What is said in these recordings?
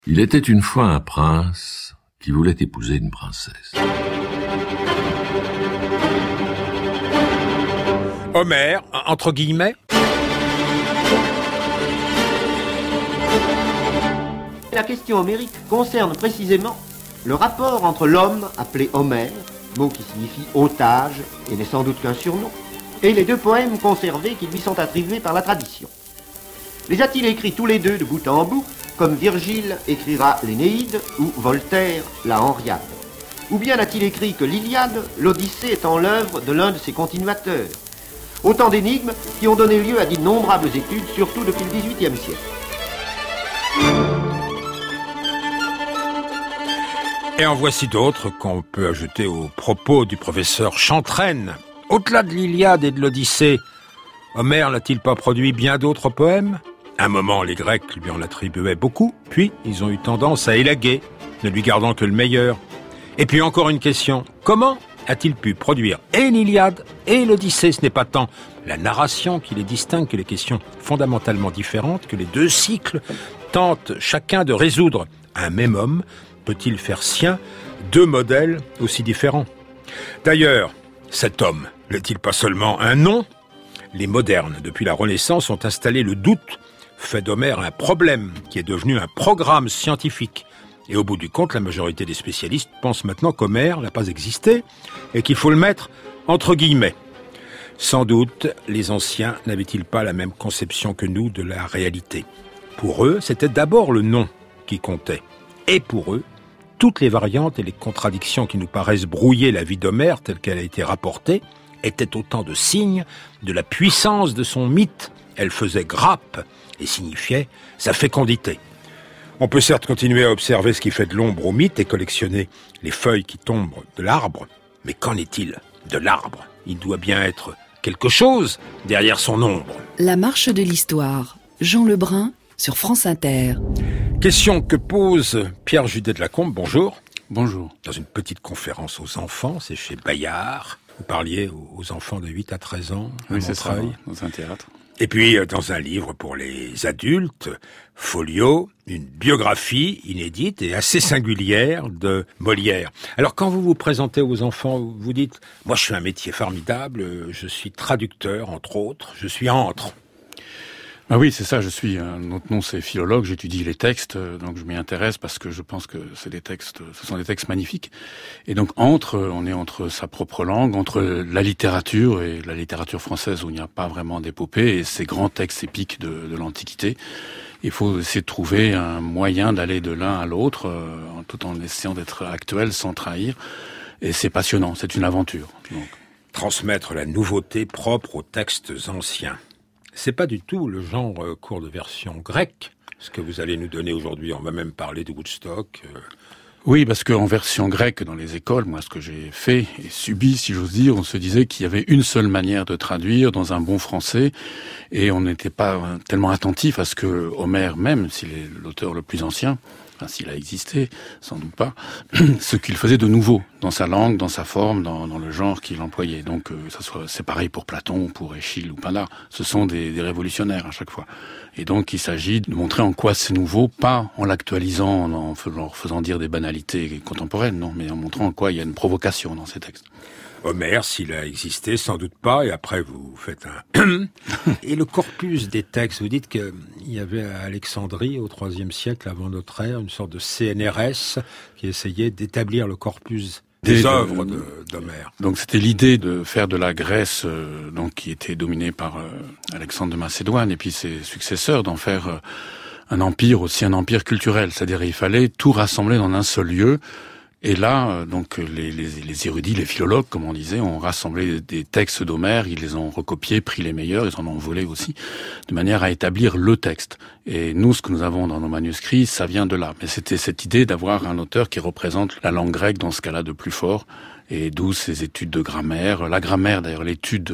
Il était une fois un prince qui voulait épouser une princesse. Homère, entre guillemets. La question homérique concerne précisément le rapport entre l'homme, appelé Homère, mot qui signifie otage et n'est sans doute qu'un surnom, et les deux poèmes conservés qui lui sont attribués par la tradition. Les a-t-il écrits tous les deux de bout en bout, comme Virgile écrira l'Énéide ou Voltaire la Henriade? Ou bien a-t-il écrit que l'Iliade, l'Odyssée étant l'œuvre de l'un de ses continuateurs? Autant d'énigmes qui ont donné lieu à d'innombrables études, surtout depuis le XVIIIe siècle. Et en voici d'autres qu'on peut ajouter aux propos du professeur Chantraine. Au-delà de l'Iliade et de l'Odyssée, Homère n'a-t-il pas produit bien d'autres poèmes? À un moment, les Grecs lui en attribuaient beaucoup, puis ils ont eu tendance à élaguer, ne lui gardant que le meilleur. Et puis encore une question, comment a-t-il pu produire et l'Iliade et l'Odyssée? Ce n'est pas tant la narration qui les distingue que les questions fondamentalement différentes que les deux cycles tentent chacun de résoudre. Un même homme peut-il faire sien deux modèles aussi différents? D'ailleurs, cet homme n'est-il pas seulement un nom? Les modernes, depuis la Renaissance, ont installé le doute, fait d'Homère un problème qui est devenu un programme scientifique. Et au bout du compte, la majorité des spécialistes pensent maintenant qu'Homère n'a pas existé et qu'il faut le mettre entre guillemets. Sans doute, les anciens n'avaient-ils pas la même conception que nous de la réalité. Pour eux, c'était d'abord le nom qui comptait. Et pour eux, toutes les variantes et les contradictions qui nous paraissent brouiller la vie d'Homère telle qu'elle a été rapportée étaient autant de signes de la puissance de son mythe. Elle faisait grappe et signifiait sa fécondité. On peut certes continuer à observer ce qui fait de l'ombre au mythe et collectionner les feuilles qui tombent de l'arbre, mais qu'en est-il de l'arbre? Il doit bien être quelque chose derrière son ombre. La marche de l'histoire, Jean Lebrun sur France Inter. Question que pose Pierre Judet de Lacombe, bonjour. Bonjour. Dans une petite conférence aux enfants, c'est chez Bayard. Vous parliez aux enfants de 8 à 13 ans. Oui, c'est ça, dans un théâtre. Et puis, dans un livre pour les adultes, Folio, une biographie inédite et assez singulière de Molière. Alors, quand vous vous présentez aux enfants, vous dites « Moi, je suis un métier formidable, je suis traducteur, entre autres, je suis antre ». Ah oui, c'est ça, notre nom c'est philologue, j'étudie les textes, donc je m'y intéresse parce que je pense que ce sont des textes magnifiques. Et donc on est entre sa propre langue, entre la littérature et la littérature française où il n'y a pas vraiment d'épopée et ces grands textes épiques de l'Antiquité. Il faut essayer de trouver un moyen d'aller de l'un à l'autre, tout en essayant d'être actuel sans trahir. Et c'est passionnant, c'est une aventure. Donc. Transmettre la nouveauté propre aux textes anciens. C'est pas du tout le genre cours de version grecque, ce que vous allez nous donner aujourd'hui. On va même parler de Woodstock. Oui, parce qu'en version grecque, dans les écoles, moi, ce que j'ai fait et subi, si j'ose dire, on se disait qu'il y avait une seule manière de traduire dans un bon français, et on n'était pas tellement attentif à ce que Homère même, s'il est l'auteur le plus ancien, enfin, s'il a existé, sans doute pas, ce qu'il faisait de nouveau dans sa langue, dans sa forme, dans le genre qu'il employait. Donc, c'est pareil pour Platon, pour Échille ou Pindare. Ce sont des révolutionnaires à chaque fois. Et donc, il s'agit de montrer en quoi c'est nouveau, pas en l'actualisant, en leur faisant dire des banalités contemporaines, non, mais en montrant en quoi il y a une provocation dans ces textes. Homère, s'il a existé, sans doute pas, et après vous faites un... Et le corpus des textes, vous dites qu'il y avait à Alexandrie, au IIIe siècle avant notre ère, une sorte de CNRS qui essayait d'établir le corpus des œuvres d'Homère. Donc c'était l'idée de faire de la Grèce, donc qui était dominée par Alexandre de Macédoine et puis ses successeurs, d'en faire un empire, aussi un empire culturel. C'est-à-dire il fallait tout rassembler dans un seul lieu. Et là, donc les érudits, les philologues, comme on disait, ont rassemblé des textes d'Homère, ils les ont recopiés, pris les meilleurs, ils en ont volé aussi, de manière à établir le texte. Et nous, ce que nous avons dans nos manuscrits, ça vient de là. Mais c'était cette idée d'avoir un auteur qui représente la langue grecque dans ce cas-là de plus fort, et d'où ces études de grammaire. La grammaire, d'ailleurs, l'étude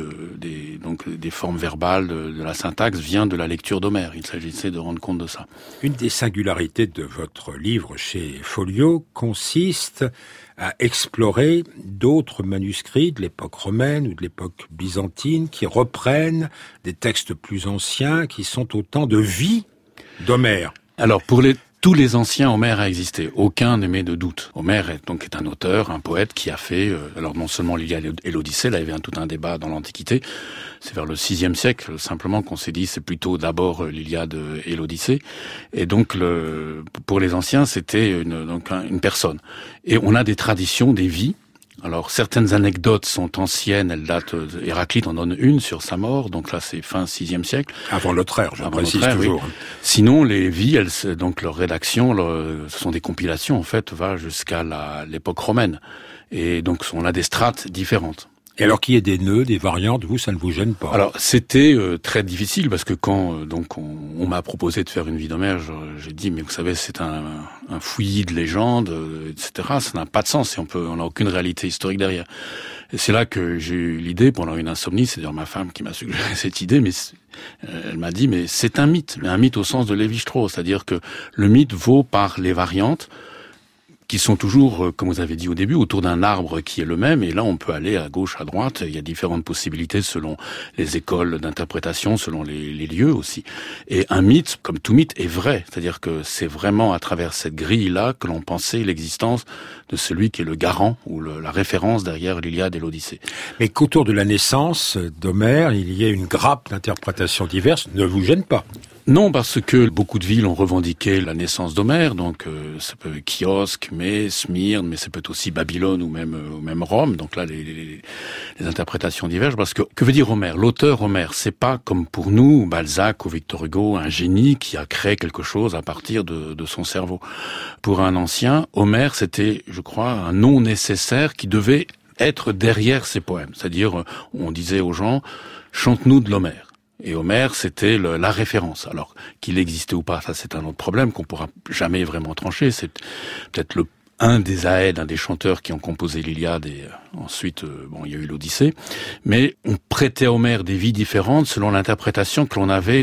des formes verbales, de la syntaxe, vient de la lecture d'Homère. Il s'agissait de rendre compte de ça. Une des singularités de votre livre chez Folio consiste à explorer d'autres manuscrits de l'époque romaine ou de l'époque byzantine qui reprennent des textes plus anciens qui sont autant de vie d'Homère. Alors, pour les tous les anciens, Homère a existé. Aucun n'émet de doute. Homère est un auteur, un poète qui a fait, alors non seulement l'Iliade et l'Odyssée, là il y avait tout un débat dans l'Antiquité, c'est vers le VIe siècle simplement qu'on s'est dit c'est plutôt d'abord l'Iliade et l'Odyssée. Et donc pour les anciens c'était une personne. Et on a des traditions, des vies. Alors, certaines anecdotes sont anciennes, elles datent, Héraclite en donne une sur sa mort, donc là c'est fin VIe siècle. Avant notre ère, je précise toujours. Oui. Sinon, les vies, donc leur rédaction, ce sont des compilations, en fait, va jusqu'à l'époque romaine. Et donc, on a des strates différentes. Et alors qu'il y ait des nœuds, des variantes, vous, ça ne vous gêne pas? Alors, c'était très difficile parce que quand on m'a proposé de faire une vie d'Homère, j'ai dit mais vous savez c'est un fouillis de légendes, etc. Ça n'a pas de sens et on n'a aucune réalité historique derrière. Et c'est là que j'ai eu l'idée pendant une insomnie, c'est d'ailleurs ma femme qui m'a suggéré cette idée, mais elle m'a dit mais c'est un mythe au sens de Lévi-Strauss, c'est-à-dire que le mythe vaut par les variantes qui sont toujours, comme vous avez dit au début, autour d'un arbre qui est le même, et là on peut aller à gauche, à droite, il y a différentes possibilités selon les écoles d'interprétation, selon les lieux aussi. Et un mythe, comme tout mythe, est vrai, c'est-à-dire que c'est vraiment à travers cette grille-là que l'on pensait l'existence de celui qui est le garant, ou la référence derrière l'Iliade et l'Odyssée. Mais qu'autour de la naissance d'Homère, il y ait une grappe d'interprétations diverses, ne vous gêne pas? Non, parce que beaucoup de villes ont revendiqué la naissance d'Homère, donc ça peut être Kiosque, mais Smyrne, mais ça peut être aussi Babylone ou même Rome. Donc là, les interprétations divergent. Parce que veut dire Homère? L'auteur Homère, c'est pas comme pour nous, Balzac ou Victor Hugo, un génie qui a créé quelque chose à partir de son cerveau. Pour un ancien, Homère, c'était, je crois, un nom nécessaire qui devait être derrière ses poèmes. C'est-à-dire, on disait aux gens, chante-nous de l'Homère. Et Homère, c'était la référence. Alors, qu'il existait ou pas, ça c'est un autre problème qu'on pourra jamais vraiment trancher. C'est peut-être un des Aèdes, un des chanteurs qui ont composé l'Iliade et ensuite, il y a eu l'Odyssée. Mais on prêtait à Homère des vies différentes selon l'interprétation que l'on avait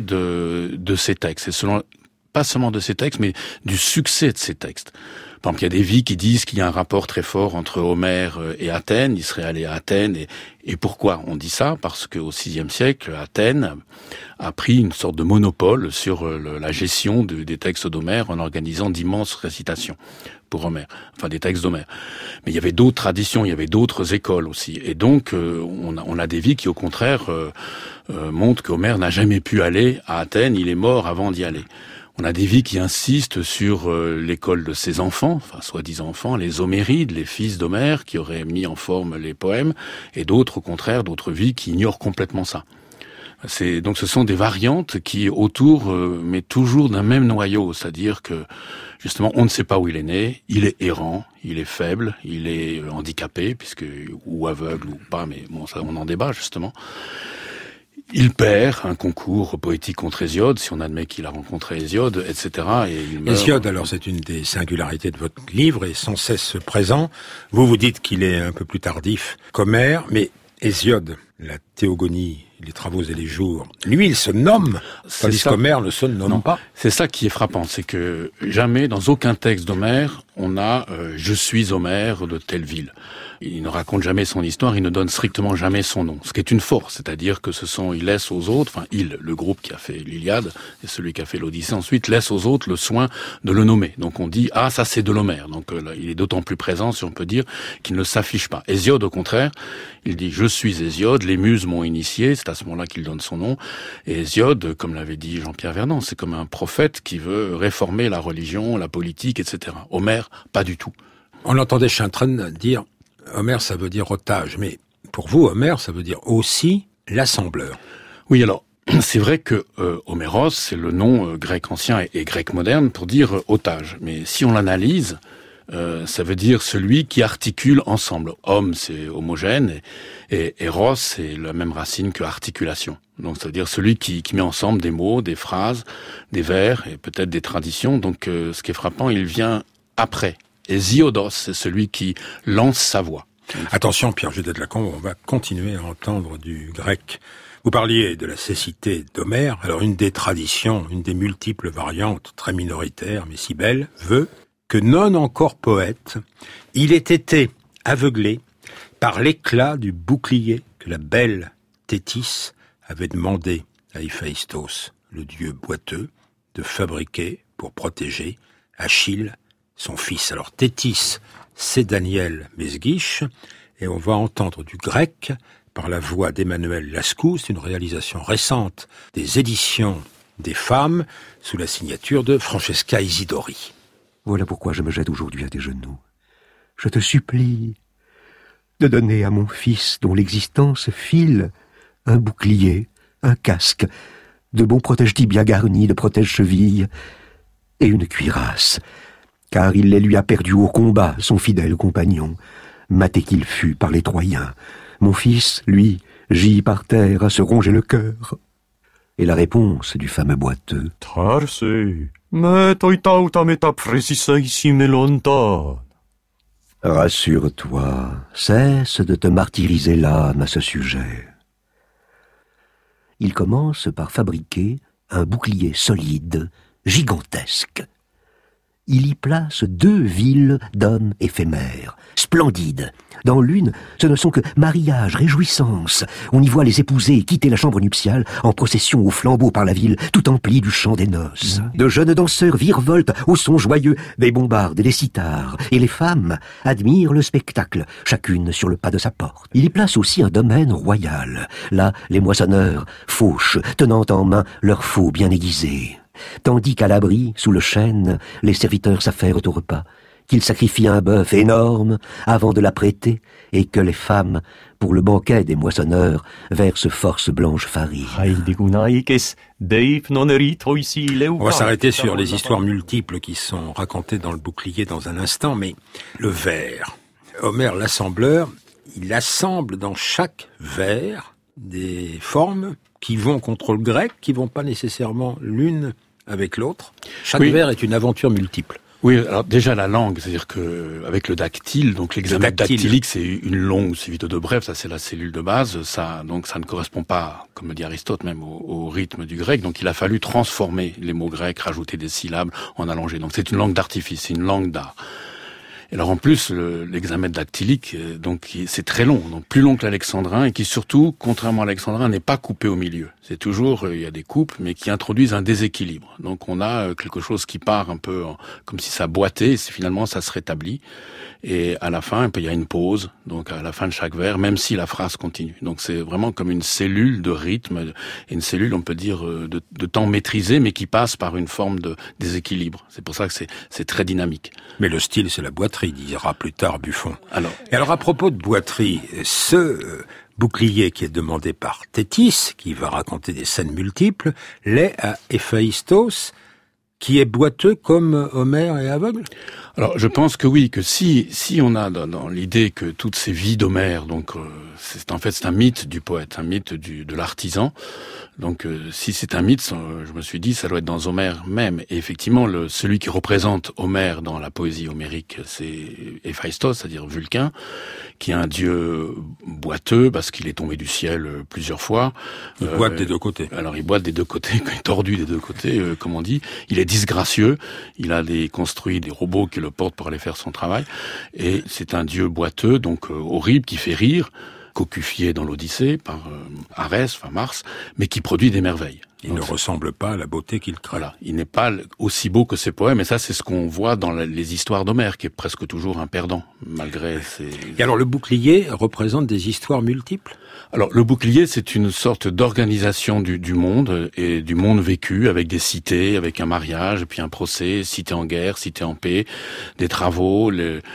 de ces textes. Et selon, pas seulement de ces textes, mais du succès de ces textes. Par exemple, il y a des vies qui disent qu'il y a un rapport très fort entre Homère et Athènes. Il serait allé à Athènes. Et pourquoi on dit ça? Parce qu'au VIe siècle, Athènes a pris une sorte de monopole sur la gestion des textes d'Homère en organisant d'immenses récitations pour Homère, enfin des textes d'Homère. Mais il y avait d'autres traditions, il y avait d'autres écoles aussi. Et donc, on a des vies qui, au contraire, montrent qu'Homère n'a jamais pu aller à Athènes. Il est mort avant d'y aller. On a des vies qui insistent sur l'école de ses enfants, enfin soi-disant enfants, les Homérides, les fils d'Homère, qui auraient mis en forme les poèmes, et d'autres, au contraire, d'autres vies qui ignorent complètement ça. Donc ce sont des variantes qui autour, mais toujours d'un même noyau, c'est-à-dire que justement on ne sait pas où il est né, il est errant, il est faible, il est handicapé, ou aveugle ou pas, mais bon ça on en débat justement. Il perd un concours poétique contre Hésiode, si on admet qu'il a rencontré Hésiode, etc. Et il meurt. Hésiode, alors c'est une des singularités de votre livre, et sans cesse présent. Vous dites qu'il est un peu plus tardif qu'Homère, mais Hésiode, la Théogonie, les travaux et les jours, lui il se nomme, tandis qu'Homère ne se nomme pas. C'est ça qui est frappant, c'est que jamais dans aucun texte d'Homère on a je suis Homère de telle ville. Il ne raconte jamais son histoire, il ne donne strictement jamais son nom. Ce qui est une force, c'est-à-dire que il laisse aux autres, le groupe qui a fait l'Iliade et celui qui a fait l'Odyssée ensuite, laisse aux autres le soin de le nommer. Donc on dit, ça c'est de l'Homère. Donc là, il est d'autant plus présent, si on peut dire, qu'il ne s'affiche pas. Hésiode, au contraire, il dit, je suis Hésiode, les muses m'ont initié, c'est à ce moment-là qu'il donne son nom. Et Hésiode, comme l'avait dit Jean-Pierre Vernant, c'est comme un prophète qui veut réformer la religion, la politique, etc. Homère, pas du tout. On entendait Chantrenne dire, Homère, ça veut dire otage, mais pour vous, Homère, ça veut dire aussi l'assembleur. Oui, alors, c'est vrai que Homéros, c'est le nom grec ancien et grec moderne pour dire otage. Mais si on l'analyse, ça veut dire celui qui articule ensemble. Homme, c'est homogène, et Eros, c'est la même racine que articulation. Donc, ça veut dire celui qui met ensemble des mots, des phrases, des vers, et peut-être des traditions. Donc, ce qui est frappant, il vient après. Et Ziodos, c'est celui qui lance sa voix. Attention, Pierre-Jude de Lacombe, on va continuer à entendre du grec. Vous parliez de la cécité d'Homère. Alors, une des traditions, une des multiples variantes, très minoritaires, mais si belles, veut que non encore poète, il ait été aveuglé par l'éclat du bouclier que la belle Thétis avait demandé à Héphaïstos, le dieu boiteux, de fabriquer pour protéger Achille, son fils. Alors Thétis, c'est Daniel Mesguich, et on va entendre du grec par la voix d'Emmanuel Lascaux. C'est une réalisation récente des éditions des femmes, sous la signature de Francesca Isidori. Voilà pourquoi je me jette aujourd'hui à tes genoux. Je te supplie de donner à mon fils, dont l'existence file, un bouclier, un casque, de bons protège-tibias garnis de protège-chevilles, et une cuirasse, car il les lui a perdus au combat, son fidèle compagnon, maté qu'il fut par les Troyens. Mon fils, lui, gît par terre à se ronger le cœur. Et la réponse du fameux boiteux: Tarse, me toitauta meta precisissime lontan. Rassure-toi, cesse de te martyriser l'âme à ce sujet. Il commence par fabriquer un bouclier solide, gigantesque. Il y place 2 villes d'hommes éphémères, splendides. Dans l'une, ce ne sont que mariage, réjouissance. On y voit les épousés quitter la chambre nuptiale en procession au flambeau par la ville, tout emplie du chant des noces. De jeunes danseurs virevoltent au son joyeux des bombardes et des cithars, et les femmes admirent le spectacle, chacune sur le pas de sa porte. Il y place aussi un domaine royal. Là, les moissonneurs fauchent, tenant en main leurs faux bien aiguisés. Tandis qu'à l'abri, sous le chêne, les serviteurs s'affairent au repas, qu'ils sacrifient un bœuf énorme avant de l'apprêter, et que les femmes, pour le banquet des moissonneurs, versent force blanche farine. On va s'arrêter sur les histoires multiples qui sont racontées dans le bouclier dans un instant, mais le vers. Homère l'assembleur, il assemble dans chaque vers des formes qui vont contre le grec, qui vont pas nécessairement l'une avec l'autre. Chaque vers est une aventure multiple. Oui, alors déjà la langue, c'est-à-dire que avec le dactyle, donc l'examen dactylique, c'est une longue suivi de 2 brèves, ça c'est la cellule de base, ça ne correspond pas, comme le dit Aristote même, au rythme du grec, donc il a fallu transformer les mots grecs, rajouter des syllabes, en allonger. Donc c'est une langue d'artifice, c'est une langue d'art. Et alors en plus, l'examen dactylique, donc c'est très long, donc plus long que l'alexandrin, et qui surtout, contrairement à l'alexandrin, n'est pas coupé au milieu. C'est toujours, il y a des coupes, mais qui introduisent un déséquilibre. Donc on a quelque chose qui part un peu comme si ça boitait, et finalement ça se rétablit. Et à la fin, il y a une pause, donc à la fin de chaque vers, même si la phrase continue. Donc c'est vraiment comme une cellule de rythme, et une cellule, on peut dire, de temps maîtrisé, mais qui passe par une forme de déséquilibre. C'est pour ça que c'est très dynamique. Mais le style, c'est la boiterie, dira plus tard Buffon. Alors à propos de boiterie, ce bouclier qui est demandé par Thétis, qui va raconter des scènes multiples, l'est à Héphaïstos, qui est boiteux comme Homère est aveugle? Alors, je pense que oui, que si on a dans l'idée que toutes ces vies d'Homère, donc c'est un mythe du poète, un mythe de l'artisan. Donc, si c'est un mythe, je me suis dit, ça doit être dans Homère même. Et effectivement, celui qui représente Homère dans la poésie homérique, c'est Héphaïstos, c'est-à-dire Vulcain, qui est un dieu boiteux parce qu'il est tombé du ciel plusieurs fois. Il boite des 2 côtés. Alors, il boite des 2 côtés, il est tordu des 2 côtés, comme on dit. Il est disgracieux. Il a construit des robots qui le portent pour aller faire son travail. Et c'est un dieu boiteux, donc horrible, qui fait rire, cocufié dans l'Odyssée par Arès, Mars, mais qui produit des merveilles. Il ne ressemble pas à la beauté qu'il crée. Voilà, il n'est pas aussi beau que ses poèmes, et ça c'est ce qu'on voit dans les histoires d'Homère, qui est presque toujours un perdant, malgré ses... Et alors le bouclier représente des histoires multiples? Alors le bouclier, c'est une sorte d'organisation du monde, et du monde vécu, avec des cités, avec un mariage, et puis un procès, cité en guerre, cité en paix, des travaux,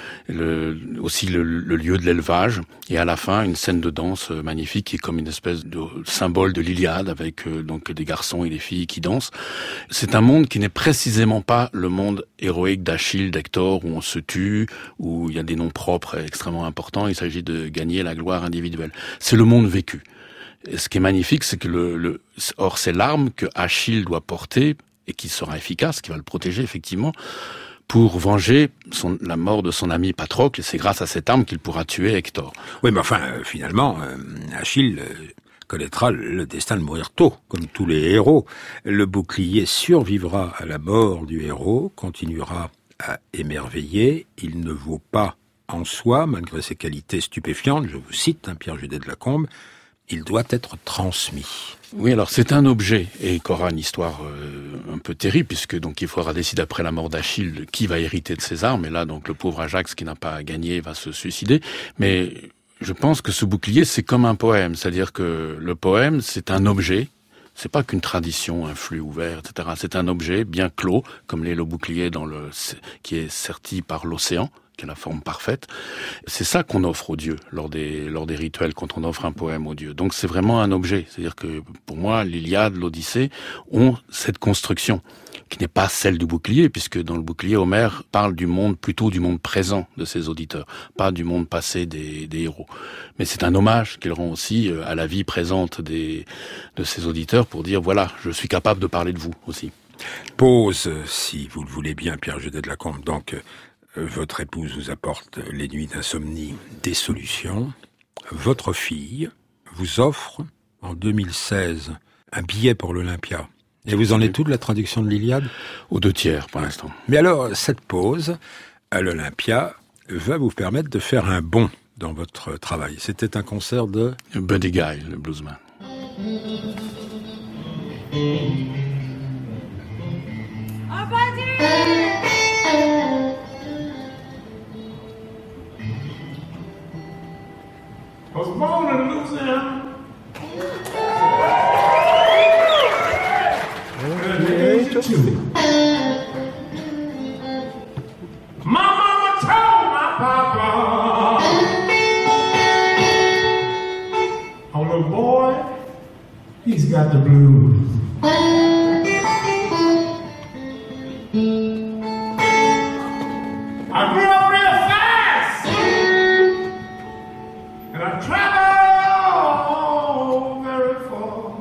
aussi le lieu de l'élevage, et à la fin une scène de danse magnifique qui est comme une espèce de symbole de l'Iliade, avec donc des garçons et des filles qui dansent. C'est un monde qui n'est précisément pas le monde héroïque d'Achille, d'Hector, où on se tue, où il y a des noms propres extrêmement importants, il s'agit de gagner la gloire individuelle. C'est le monde vécu. Et ce qui est magnifique, c'est que or c'est l'arme que Achille doit porter, et qui sera efficace, qui va le protéger effectivement, pour venger la mort de son ami Patrocle, et c'est grâce à cette arme qu'il pourra tuer Hector. Oui, mais enfin, finalement, Achille connaîtra le destin de mourir tôt, comme tous les héros. Le bouclier survivra à la mort du héros, continuera à émerveiller, il ne vaut pas en soi, malgré ses qualités stupéfiantes, je vous cite, Pierre Judet de Lacombe, il doit être transmis. Oui, alors c'est un objet et qui aura une histoire un peu terrible puisque donc il faudra décider après la mort d'Achille qui va hériter de ses armes et là donc le pauvre Ajax qui n'a pas gagné va se suicider. Mais je pense que ce bouclier c'est comme un poème, c'est-à-dire que le poème c'est un objet. C'est pas qu'une tradition, un flux ouvert, etc. C'est un objet bien clos, comme l'est le bouclier qui est serti par l'océan, qui a la forme parfaite. C'est ça qu'on offre aux dieux lors des rituels quand on offre un poème aux dieux. Donc c'est vraiment un objet. C'est-à-dire que pour moi, l'Iliade, l'Odyssée ont cette construction qui n'est pas celle du bouclier, puisque dans le bouclier, Homère parle du monde, plutôt du monde présent de ses auditeurs, pas du monde passé des héros. Mais c'est un hommage qu'il rend aussi à la vie présente de ses auditeurs pour dire, voilà, je suis capable de parler de vous aussi. Pause, si vous le voulez bien, Pierre Judet de Lacombe. Donc, votre épouse vous apporte les nuits d'insomnie des solutions. Votre fille vous offre, en 2016, un billet pour l'Olympia. Et vous en êtes où de la traduction de l'Iliade ? Aux 2/3 pour l'instant. Mais alors, cette pause à l'Olympia va vous permettre de faire un bond dans votre travail. C'était un concert de... Buddy Guy, le bluesman. I was born in Louisiana. At the age of 2. My mama told my papa, oh little boy, he's got the blues. I grew up real fast, and I traveled very far.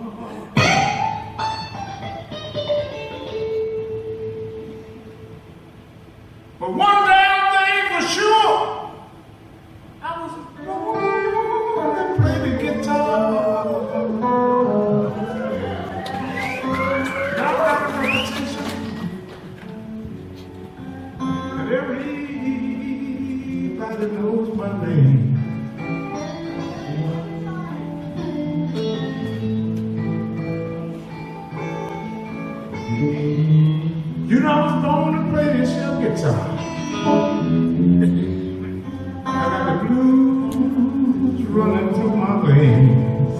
But one damn thing for sure, I was born to play the guitar. Now I have a reputation, and everybody knows my name. You know I was born to play this young guitar. I got the blues running through my veins.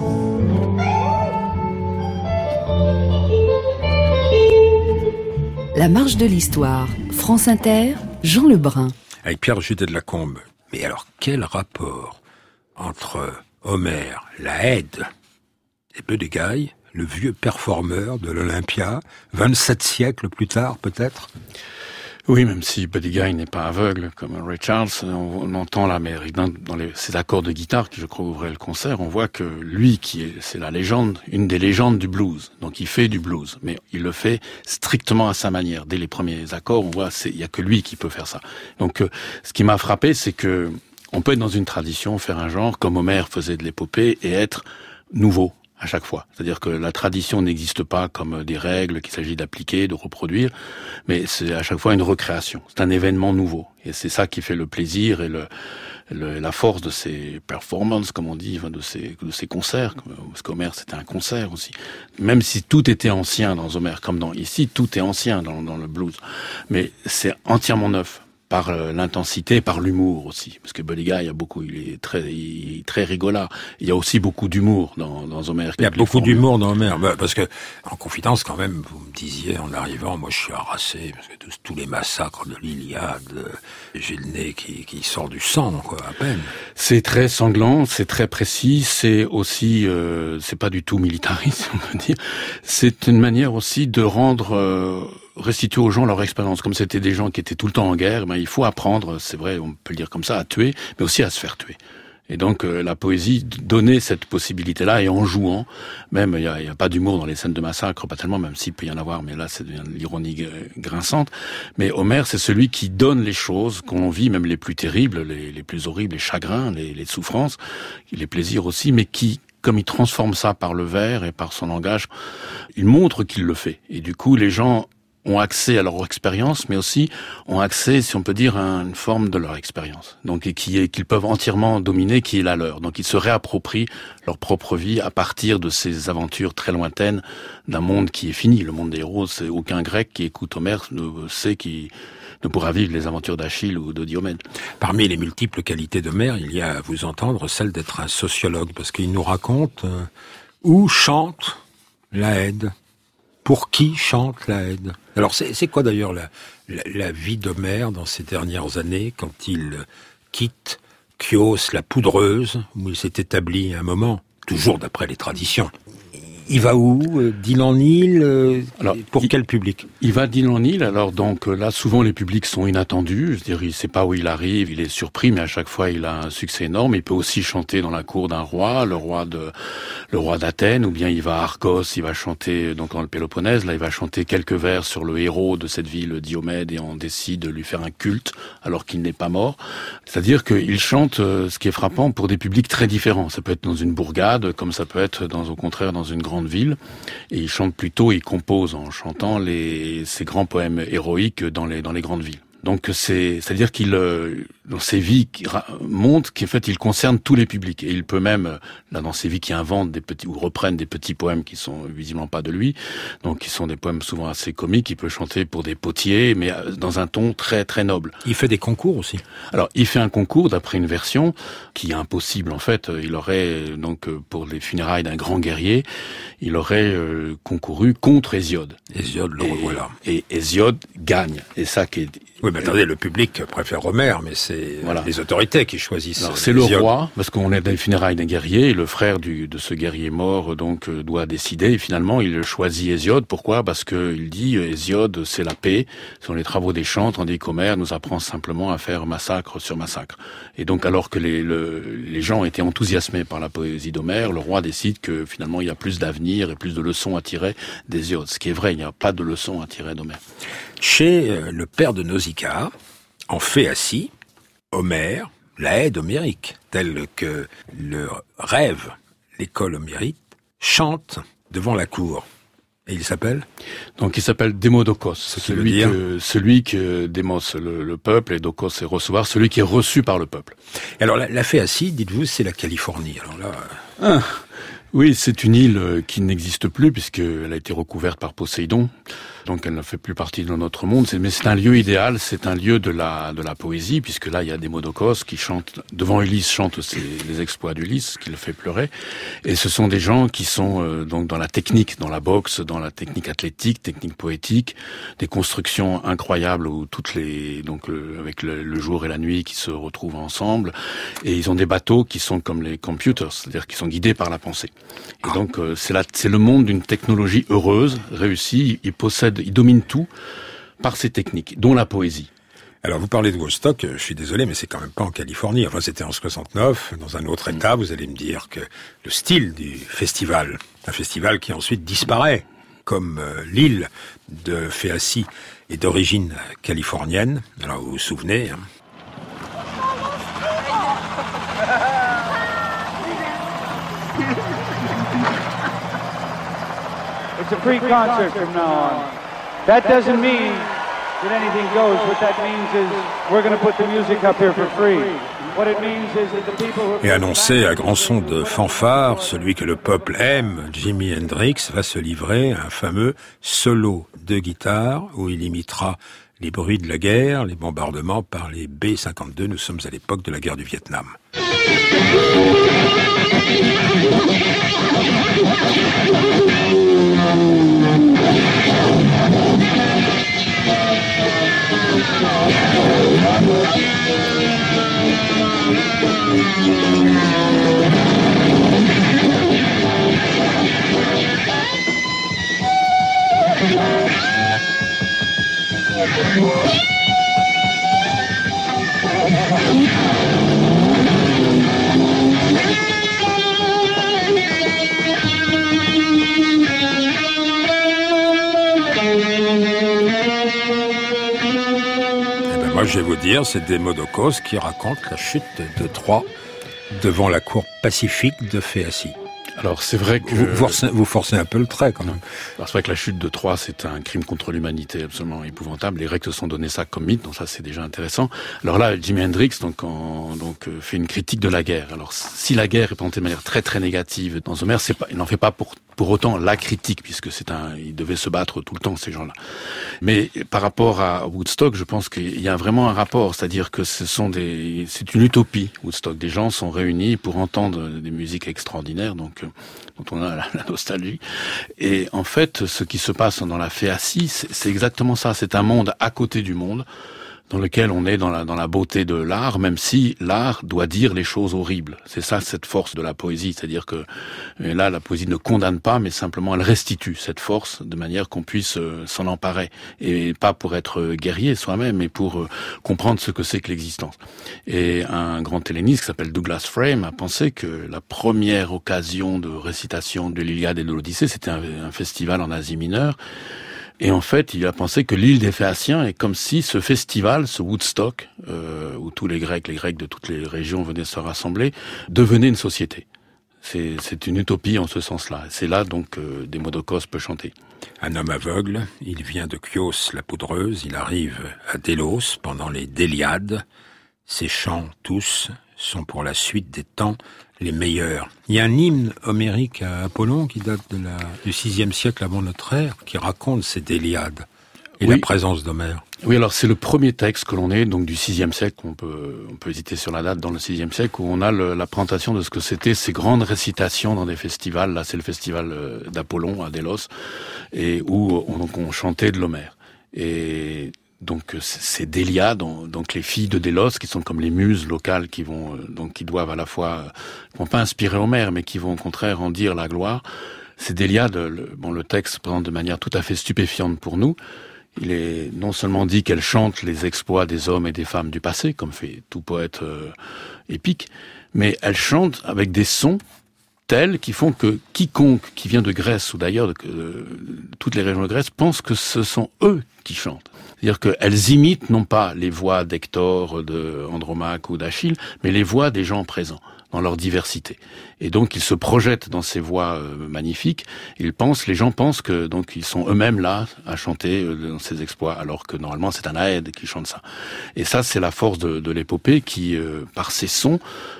La marche de l'histoire. France Inter, Jean Lebrun. Avec Pierre Judet de Lacombe. Mais alors, quel rapport entre Homère, la Haide, et Buddy Guy, le vieux performeur de l'Olympia, 27 siècles plus tard peut-être? Oui, même si Buddy Guy n'est pas aveugle comme Ray Charles, on entend là, mais dans ces accords de guitare qui, je crois, ouvraient le concert, on voit que lui, c'est la légende, une des légendes du blues. Donc il fait du blues, mais il le fait strictement à sa manière. Dès les premiers accords, on voit, il y a que lui qui peut faire ça. Donc, ce qui m'a frappé, c'est que on peut être dans une tradition, faire un genre comme Homère faisait de l'épopée et être nouveau à chaque fois. C'est-à-dire que la tradition n'existe pas comme des règles qu'il s'agit d'appliquer, de reproduire, mais c'est à chaque fois une recréation. C'est un événement nouveau. Et c'est ça qui fait le plaisir et la force de ces performances, comme on dit, de ces concerts. Parce qu'Homère, c'était un concert aussi. Même si tout était ancien dans Homère, comme ici, tout est ancien dans le blues. Mais c'est entièrement neuf. Par l'intensité, par l'humour aussi, parce que Buddy Guy, il est très rigolard. Il y a aussi beaucoup d'humour dans Homère. Il y a beaucoup d'humour dans Homère, parce que en confidence quand même, vous me disiez en arrivant, moi je suis harassé parce que tous les massacres de l'Iliade, j'ai le nez qui sort du sang, quoi, à peine. C'est très sanglant, c'est très précis, c'est aussi, c'est pas du tout militariste, on peut dire. C'est une manière aussi de rendre restituer aux gens leur expérience. Comme c'était des gens qui étaient tout le temps en guerre, il faut apprendre, c'est vrai, on peut le dire comme ça, à tuer, mais aussi à se faire tuer. Et donc la poésie donnait cette possibilité-là, et en jouant, même il y a pas d'humour dans les scènes de massacre, pas tellement, même s'il peut y en avoir, mais là c'est de l'ironie grinçante. Mais Homère, c'est celui qui donne les choses qu'on vit, même les plus terribles, les plus horribles, les chagrins, les souffrances, les plaisirs aussi, mais qui, comme il transforme ça par le vers et par son langage, il montre qu'il le fait. Et du coup, les gens ont accès à leur expérience, mais aussi ont accès, si on peut dire, à une forme de leur expérience. Donc, qu'ils peuvent entièrement dominer, qui est la leur. Donc, ils se réapproprient leur propre vie à partir de ces aventures très lointaines d'un monde qui est fini. Le monde des héros, c'est aucun Grec qui écoute Homère ne sait qui ne pourra vivre les aventures d'Achille ou de Diomède. Parmi les multiples qualités d'Homère, il y a, à vous entendre, celle d'être un sociologue, parce qu'il nous raconte où chante l'Aède. Pour qui chante l'Aède? Alors c'est quoi d'ailleurs la vie d'Homère dans ces dernières années, quand il quitte Chios, la poudreuse, où il s'est établi un moment, toujours d'après les traditions? Il va où? D'île en île? Alors, pour quel public? Il va d'île en île, alors donc là souvent les publics sont inattendus, c'est-à-dire il sait pas où il arrive, il est surpris, mais à chaque fois il a un succès énorme. Il peut aussi chanter dans la cour d'un roi, le roi d'Athènes, ou bien il va à Argos, il va chanter donc dans le Péloponnèse, là il va chanter quelques vers sur le héros de cette ville, Diomède, et on décide de lui faire un culte alors qu'il n'est pas mort. C'est-à-dire qu'il chante, ce qui est frappant, pour des publics très différents. Ça peut être dans une bourgade, comme ça peut être au contraire dans une grande ville, et il chante plutôt, il compose en chantant ces grands poèmes héroïques dans les grandes villes. Donc c'est-à-dire qu'il dans ses vies montre qu'en fait il concerne tous les publics, et il peut même là dans ses vies qui inventent des petits ou reprennent des petits poèmes qui sont visiblement pas de lui, donc qui sont des poèmes souvent assez comiques. Il peut chanter pour des potiers, mais dans un ton très très noble. Il fait des concours aussi. Alors il fait un concours d'après une version qui est impossible en fait. Il aurait donc pour les funérailles d'un grand guerrier, il aurait concouru contre Hésiode. Hésiode, le revoilà. Et Hésiode gagne. Et ça qui est... Oui, mais attendez, le public préfère Homère, mais c'est les autorités qui choisissent. Alors c'est le roi, parce qu'on est dans les funérailles d'un guerrier, et le frère de ce guerrier mort donc doit décider, et finalement il choisit Hésiode. Pourquoi? Parce que il dit Hésiode c'est la paix, ce sont les travaux des champs, tandis qu'Homère nous apprend simplement à faire massacre sur massacre. Et donc alors que les gens étaient enthousiasmés par la poésie d'Homère, le roi décide que finalement il y a plus d'avenir et plus de leçons à tirer d'Hésiode. Ce qui est vrai, il n'y a pas de leçons à tirer d'Homère. Chez le père de Nausicaa, en Phéacie, Homère, l'Aède homérique, telle que le rêve l'école homérique, chante devant la cour. Et il s'appelle? Donc il s'appelle Démodocos, celui que Démos, le peuple, et Docos c'est recevoir, celui qui est reçu par le peuple. Alors la Phéacie, dites-vous, c'est la Californie. Alors là... Oui, c'est une île qui n'existe plus puisqu'elle a été recouverte par Poséidon. Donc elle ne fait plus partie de notre monde, mais c'est un lieu idéal, c'est un lieu de la poésie, puisque là il y a Démodocos qui chante, devant Ulysse chante les exploits d'Ulysse, qui le fait pleurer, et ce sont des gens qui sont donc dans la technique, dans la boxe, dans la technique athlétique, technique poétique, des constructions incroyables où avec le jour et la nuit qui se retrouvent ensemble, et ils ont des bateaux qui sont comme les computers, c'est-à-dire qui sont guidés par la pensée. Et donc c'est le monde d'une technologie heureuse, réussie, il domine tout par ses techniques, dont la poésie. Alors vous parlez de Woodstock, je suis désolé, mais c'est quand même pas en Californie. Enfin, c'était en 69, dans un autre état. Vous allez me dire que le style du festival, un festival qui ensuite disparaît, comme l'île de Phéacie est d'origine californienne. Alors vous vous souvenez... It's a free concert from now on. That doesn't mean that anything goes. What that means is we're going to put the music up here for free. What it means is that the people who... Et annoncé à grand son de fanfare, celui que le peuple aime, Jimi Hendrix, va se livrer à un fameux solo de guitare où il imitera les bruits de la guerre, les bombardements par les B-52. Nous sommes à l'époque de la guerre du Vietnam. Moi, je vais vous dire, c'est Démodocos qui raconte la chute de Troie devant la cour pacifique de Phéacie. Alors c'est vrai que vous forcez un peu le trait quand même. Alors c'est vrai que la chute de Troie, c'est un crime contre l'humanité absolument épouvantable. Les Grecs se sont donné ça comme mythe, donc ça c'est déjà intéressant. Alors là, Jimi Hendrix fait une critique de la guerre. Alors si la guerre est présentée de manière très très négative dans Homère, il n'en fait pas pour autant la critique, puisque ils devaient se battre tout le temps, ces gens-là. Mais par rapport à Woodstock, je pense qu'il y a vraiment un rapport, c'est-à-dire que c'est une utopie, Woodstock. Des gens sont réunis pour entendre des musiques extraordinaires, donc dont on a la nostalgie. Et en fait, ce qui se passe dans la Phéacie, c'est exactement ça. C'est un monde à côté du monde, dans lequel on est dans la beauté de l'art, même si l'art doit dire les choses horribles. C'est ça, cette force de la poésie. C'est-à-dire que là, la poésie ne condamne pas, mais simplement elle restitue cette force de manière qu'on puisse s'en emparer. Et pas pour être guerrier soi-même, mais pour comprendre ce que c'est que l'existence. Et un grand helléniste qui s'appelle Douglas Frame a pensé que la première occasion de récitation de l'Iliade et de l'Odyssée, c'était un festival en Asie mineure. Et en fait, il a pensé que l'île des Phéaciens est comme si ce festival, ce Woodstock, où tous les Grecs de toutes les régions venaient se rassembler, devenait une société. C'est une utopie en ce sens-là. C'est là donc Démodocos peut chanter. Un homme aveugle, il vient de Chios la poudreuse, il arrive à Délos pendant les Déliades. Ses chants tous sont pour la suite des temps les meilleurs. Il y a un hymne homérique à Apollon qui date du VIe siècle avant notre ère, qui raconte ces Déliades et la présence d'Homère. Oui, alors c'est le premier texte que l'on ait, donc du VIe siècle, on peut hésiter sur la date, dans le VIe siècle, où on a la présentation de ce que c'était ces grandes récitations dans des festivals. Là, c'est le festival d'Apollon à Délos, et où on chantait de l'Homère. Et donc ces Déliades, donc les filles de Délos, qui sont comme les muses locales qui doivent à la fois, qui vont pas inspirer Homère, mais qui vont au contraire en dire la gloire. Ces Déliades, le texte présente de manière tout à fait stupéfiante pour nous. Il est non seulement dit qu'elle chante les exploits des hommes et des femmes du passé, comme fait tout poète épique, mais elle chante avec des sons tels qui font que quiconque qui vient de Grèce ou d'ailleurs de toutes les régions de Grèce pense que ce sont eux qui chantent. C'est-à-dire qu'elles imitent non pas les voix d'Hector, d'Andromaque ou d'Achille, mais les voix des gens présents dans leur diversité. Et donc ils se projettent dans ces voix magnifiques. Les gens pensent que donc ils sont eux-mêmes là à chanter dans ces exploits, alors que normalement c'est un aède qui chante ça. Et ça, c'est la force de l'épopée qui, par ses sons,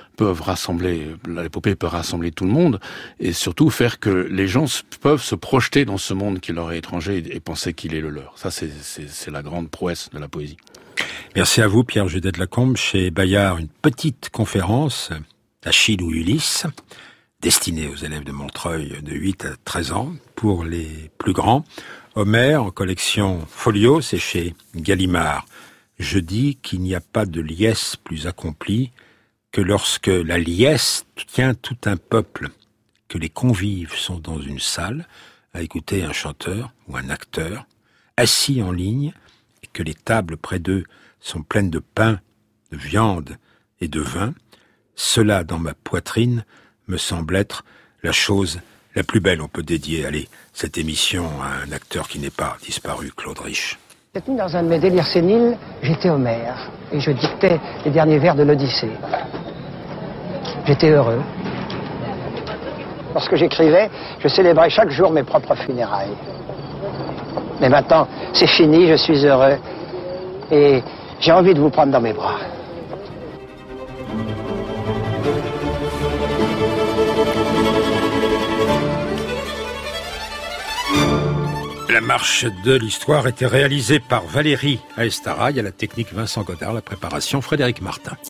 l'épopée peut rassembler tout le monde et surtout faire que les gens peuvent se projeter dans ce monde qui leur est étranger et penser qu'il est le leur. Ça, c'est la grande prouesse de la poésie. Merci à vous, Pierre Judet de Lacombe. Chez Bayard, une petite conférence, Achille ou Ulysse, destinée aux élèves de Montreuil de 8 à 13 ans. Pour les plus grands, Homère, en collection Folio, c'est chez Gallimard. Je dis qu'il n'y a pas de liesse plus accomplie que lorsque la liesse tient tout un peuple, que les convives sont dans une salle à écouter un chanteur ou un acteur, assis en ligne, et que les tables près d'eux sont pleines de pain, de viande et de vin, cela dans ma poitrine me semble être la chose la plus belle. On peut dédier, cette émission à un acteur qui n'est pas disparu, Claude Rich. Cette nuit, dans un de mes délires séniles, j'étais Homère et je dictais les derniers vers de l'Odyssée. J'étais heureux. Lorsque j'écrivais, je célébrais chaque jour mes propres funérailles. Mais maintenant, c'est fini, je suis heureux. Et j'ai envie de vous prendre dans mes bras. La marche de l'histoire était réalisée par Valérie Aestaraï, à la technique Vincent Godard, la préparation Frédéric Martin.